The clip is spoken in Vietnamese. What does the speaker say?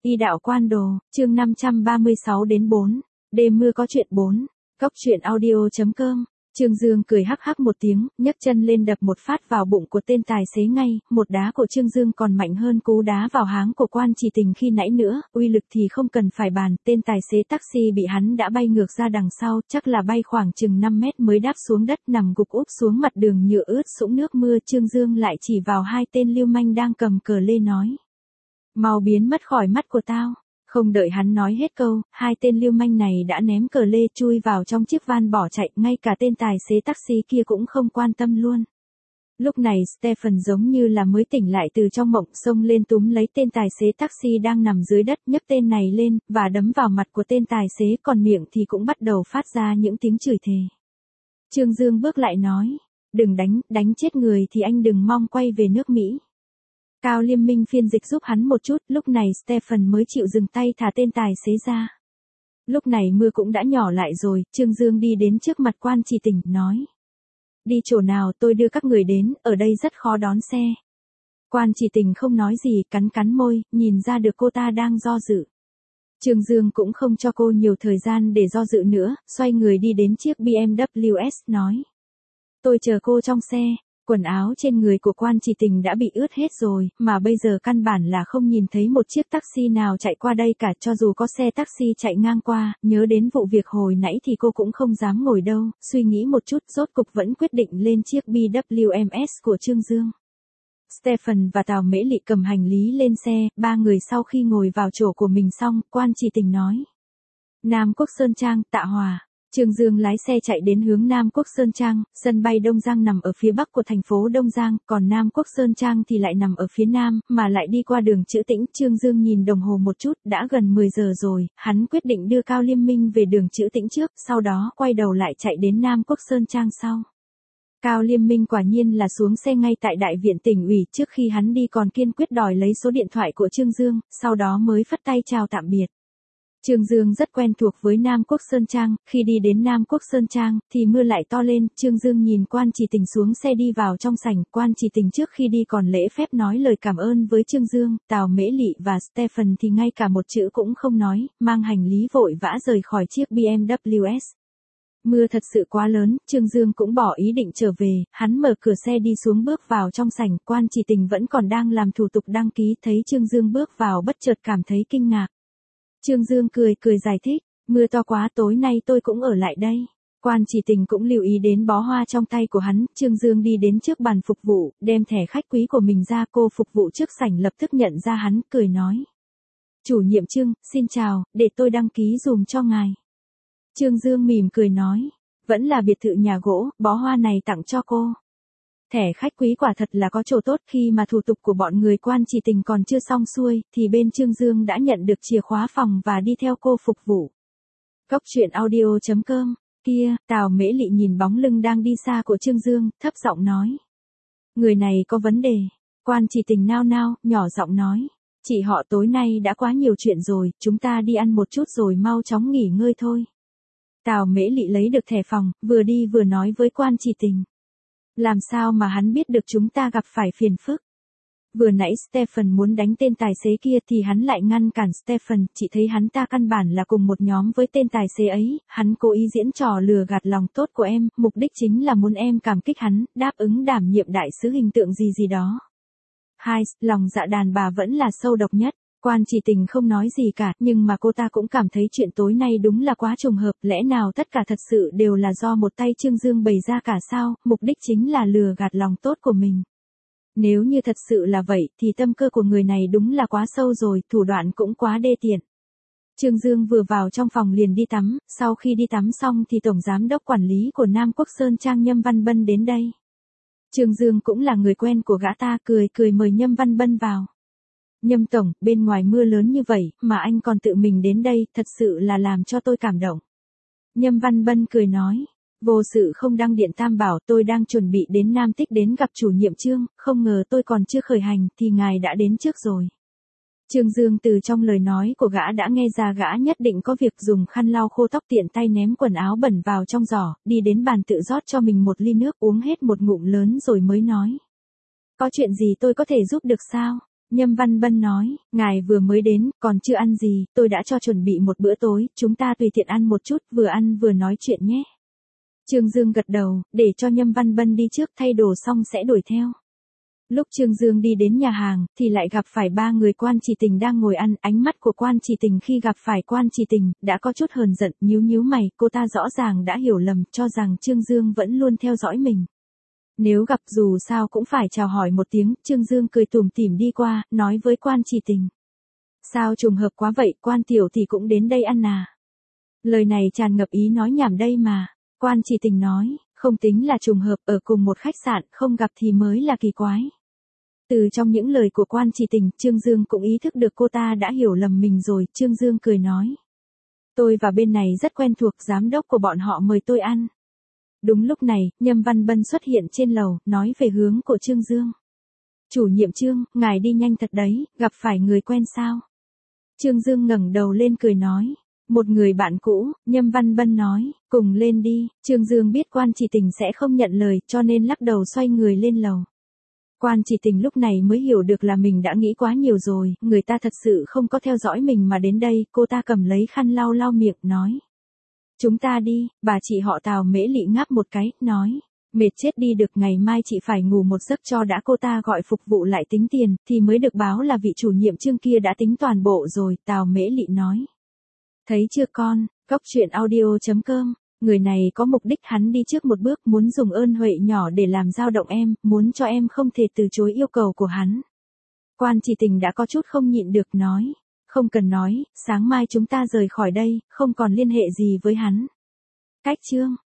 Y đạo quan đồ, chương 536 đến 4. Đêm mưa có chuyện 4. Cốc truyện audio.com. Trương Dương cười hắc hắc một tiếng, nhấc chân lên đập một phát vào bụng của tên tài xế ngay, một đá của Trương Dương còn mạnh hơn cú đá vào háng của Quan Chỉ Tình khi nãy nữa, uy lực thì không cần phải bàn, tên tài xế taxi bị hắn đã bay ngược ra đằng sau, chắc là bay khoảng chừng 5 mét mới đáp xuống đất, nằm gục úp xuống mặt đường nhựa ướt sũng nước mưa. Trương Dương lại chỉ vào hai tên lưu manh đang cầm cờ lê nói: "Mau biến mất khỏi mắt của tao." Không đợi hắn nói hết câu, hai tên lưu manh này đã ném cờ lê chui vào trong chiếc van bỏ chạy, ngay cả tên tài xế taxi kia cũng không quan tâm luôn. Lúc này Stephen giống như là mới tỉnh lại từ trong mộng, xông lên túm lấy tên tài xế taxi đang nằm dưới đất, nhấc tên này lên, và đấm vào mặt của tên tài xế, còn miệng thì cũng bắt đầu phát ra những tiếng chửi thề. Trương Dương bước lại nói: "Đừng đánh chết người thì anh đừng mong quay về nước Mỹ." Cao Liêm Minh phiên dịch giúp hắn một chút, lúc này Stephen mới chịu dừng tay thả tên tài xế ra. Lúc này mưa cũng đã nhỏ lại rồi, Trương Dương đi đến trước mặt Quan Chỉ Tình, nói: "Đi chỗ nào tôi đưa các người đến, ở đây rất khó đón xe." Quan Chỉ Tình không nói gì, cắn cắn môi, nhìn ra được cô ta đang do dự. Trương Dương cũng không cho cô nhiều thời gian để do dự nữa, xoay người đi đến chiếc BMW S nói: "Tôi chờ cô trong xe." Quần áo trên người của Quan Chỉ Tình đã bị ướt hết rồi, mà bây giờ căn bản là không nhìn thấy một chiếc taxi nào chạy qua đây cả, cho dù có xe taxi chạy ngang qua, nhớ đến vụ việc hồi nãy thì cô cũng không dám ngồi đâu, suy nghĩ một chút, rốt cục vẫn quyết định lên chiếc BMW S của Trương Dương. Stephen và Tào Mễ Lị cầm hành lý lên xe, ba người sau khi ngồi vào chỗ của mình xong, Quan Chỉ Tình nói: "Nam Quốc Sơn Trang, Tạ Hòa." Trương Dương lái xe chạy đến hướng Nam Quốc Sơn Trang, sân bay Đông Giang nằm ở phía bắc của thành phố Đông Giang, còn Nam Quốc Sơn Trang thì lại nằm ở phía nam, mà lại đi qua đường Trữ Tĩnh. Trương Dương nhìn đồng hồ một chút, đã gần 10 giờ rồi, hắn quyết định đưa Cao Liêm Minh về đường Trữ Tĩnh trước, sau đó quay đầu lại chạy đến Nam Quốc Sơn Trang sau. Cao Liêm Minh quả nhiên là xuống xe ngay tại đại viện tỉnh ủy, trước khi hắn đi còn kiên quyết đòi lấy số điện thoại của Trương Dương, sau đó mới phất tay chào tạm biệt. Trương Dương rất quen thuộc với Nam Quốc Sơn Trang, khi đi đến Nam Quốc Sơn Trang, thì mưa lại to lên, Trương Dương nhìn Quan Chỉ Tình xuống xe đi vào trong sảnh, Quan Chỉ Tình trước khi đi còn lễ phép nói lời cảm ơn với Trương Dương, Tào Mễ Lị và Stephen thì ngay cả một chữ cũng không nói, mang hành lý vội vã rời khỏi chiếc BMW S. Mưa thật sự quá lớn, Trương Dương cũng bỏ ý định trở về, hắn mở cửa xe đi xuống bước vào trong sảnh, Quan Chỉ Tình vẫn còn đang làm thủ tục đăng ký, thấy Trương Dương bước vào bất chợt cảm thấy kinh ngạc. Trương Dương cười giải thích: "Mưa to quá, tối nay tôi cũng ở lại đây." Quan Chỉ Tình cũng lưu ý đến bó hoa trong tay của hắn, Trương Dương đi đến trước bàn phục vụ, đem thẻ khách quý của mình ra, cô phục vụ trước sảnh lập tức nhận ra hắn, cười nói: "Chủ nhiệm Trương, xin chào, để tôi đăng ký dùm cho ngài." Trương Dương mỉm cười nói: "Vẫn là biệt thự nhà gỗ, bó hoa này tặng cho cô." Thẻ khách quý quả thật là có chỗ tốt, khi mà thủ tục của bọn người Quan Chỉ Tình còn chưa xong xuôi, thì bên Trương Dương đã nhận được chìa khóa phòng và đi theo cô phục vụ. Cốc truyện audio.com. Kia, Tào Mễ Lị nhìn bóng lưng đang đi xa của Trương Dương, thấp giọng nói: "Người này có vấn đề." Quan Chỉ Tình nao nao, nhỏ giọng nói: "Chị họ tối nay đã quá nhiều chuyện rồi, chúng ta đi ăn một chút rồi mau chóng nghỉ ngơi thôi." Tào Mễ Lị lấy được thẻ phòng, vừa đi vừa nói với Quan Chỉ Tình: "Làm sao mà hắn biết được chúng ta gặp phải phiền phức?" Vừa nãy Stephen muốn đánh tên tài xế kia thì hắn lại ngăn cản Stephen, chị thấy hắn ta căn bản là cùng một nhóm với tên tài xế ấy, hắn cố ý diễn trò lừa gạt lòng tốt của em, mục đích chính là muốn em cảm kích hắn, đáp ứng đảm nhiệm đại sứ hình tượng gì đó. Hai, lòng dạ đàn bà vẫn là sâu độc nhất. Quan Chỉ Tình không nói gì cả, nhưng mà cô ta cũng cảm thấy chuyện tối nay đúng là quá trùng hợp, lẽ nào tất cả thật sự đều là do một tay Trương Dương bày ra cả sao, mục đích chính là lừa gạt lòng tốt của mình. Nếu như thật sự là vậy, thì tâm cơ của người này đúng là quá sâu rồi, thủ đoạn cũng quá đê tiện. Trương Dương vừa vào trong phòng liền đi tắm, sau khi đi tắm xong thì Tổng Giám đốc Quản lý của Nam Quốc Sơn Trang Nhâm Văn Bân đến đây. Trương Dương cũng là người quen của gã ta, cười mời Nhâm Văn Bân vào. "Nhâm Tổng, bên ngoài mưa lớn như vậy, mà anh còn tự mình đến đây, thật sự là làm cho tôi cảm động." Nhâm Văn Bân cười nói: "Vô sự không đăng điện tam bảo, tôi đang chuẩn bị đến Nam Tích đến gặp chủ nhiệm Trương, không ngờ tôi còn chưa khởi hành, thì ngài đã đến trước rồi." Trương Dương từ trong lời nói của gã đã nghe ra gã nhất định có việc, dùng khăn lau khô tóc tiện tay ném quần áo bẩn vào trong giỏ, đi đến bàn tự rót cho mình một ly nước, uống hết một ngụm lớn rồi mới nói: "Có chuyện gì tôi có thể giúp được sao?" Nhâm Văn Bân nói, ngài vừa mới đến, còn chưa ăn gì, tôi đã cho chuẩn bị một bữa tối, chúng ta tùy tiện ăn một chút, vừa ăn vừa nói chuyện nhé. Trương Dương gật đầu, để cho Nhâm Văn Bân đi trước thay đồ xong sẽ đuổi theo. Lúc Trương Dương đi đến nhà hàng, thì lại gặp phải ba người Quan Chỉ Tình đang ngồi ăn, ánh mắt của Quan Chỉ Tình khi gặp phải Quan Chỉ Tình, đã có chút hờn giận, nhíu nhíu mày, cô ta rõ ràng đã hiểu lầm, cho rằng Trương Dương vẫn luôn theo dõi mình. Nếu gặp dù sao cũng phải chào hỏi một tiếng, Trương Dương cười tủm tỉm đi qua, nói với Quan Chỉ Tình. Sao trùng hợp quá vậy, Quan tiểu thì cũng đến đây ăn à? Lời này tràn ngập ý nói nhảm đây mà. Quan Chỉ Tình nói, không tính là trùng hợp, ở cùng một khách sạn, không gặp thì mới là kỳ quái. Từ trong những lời của Quan Chỉ Tình, Trương Dương cũng ý thức được cô ta đã hiểu lầm mình rồi, Trương Dương cười nói. Tôi và bên này rất quen thuộc, giám đốc của bọn họ mời tôi ăn. Đúng lúc này, Nhâm Văn Bân xuất hiện trên lầu, nói về hướng của Trương Dương. Chủ nhiệm Trương, ngài đi nhanh thật đấy, gặp phải người quen sao? Trương Dương ngẩng đầu lên cười nói. Một người bạn cũ, Nhâm Văn Bân nói, cùng lên đi. Trương Dương biết Quan Chỉ Tình sẽ không nhận lời, cho nên lắc đầu xoay người lên lầu. Quan Chỉ Tình lúc này mới hiểu được là mình đã nghĩ quá nhiều rồi, người ta thật sự không có theo dõi mình mà đến đây, cô ta cầm lấy khăn lau lau miệng, nói. Chúng ta đi, bà chị họ Tào Mễ Lị ngáp một cái, nói. Mệt chết đi được, ngày mai chị phải ngủ một giấc cho đã. Cô ta gọi phục vụ lại tính tiền, thì mới được báo là vị chủ nhiệm Trương kia đã tính toàn bộ rồi, Tào Mễ Lị nói. Thấy chưa con, Cóc Truyện Audio.com, người này có mục đích, hắn đi trước một bước, muốn dùng ơn huệ nhỏ để làm dao động em, muốn cho em không thể từ chối yêu cầu của hắn. Quan Chỉ Tình đã có chút không nhịn được, nói. Không cần nói, sáng mai chúng ta rời khỏi đây, không còn liên hệ gì với hắn. Cách chương.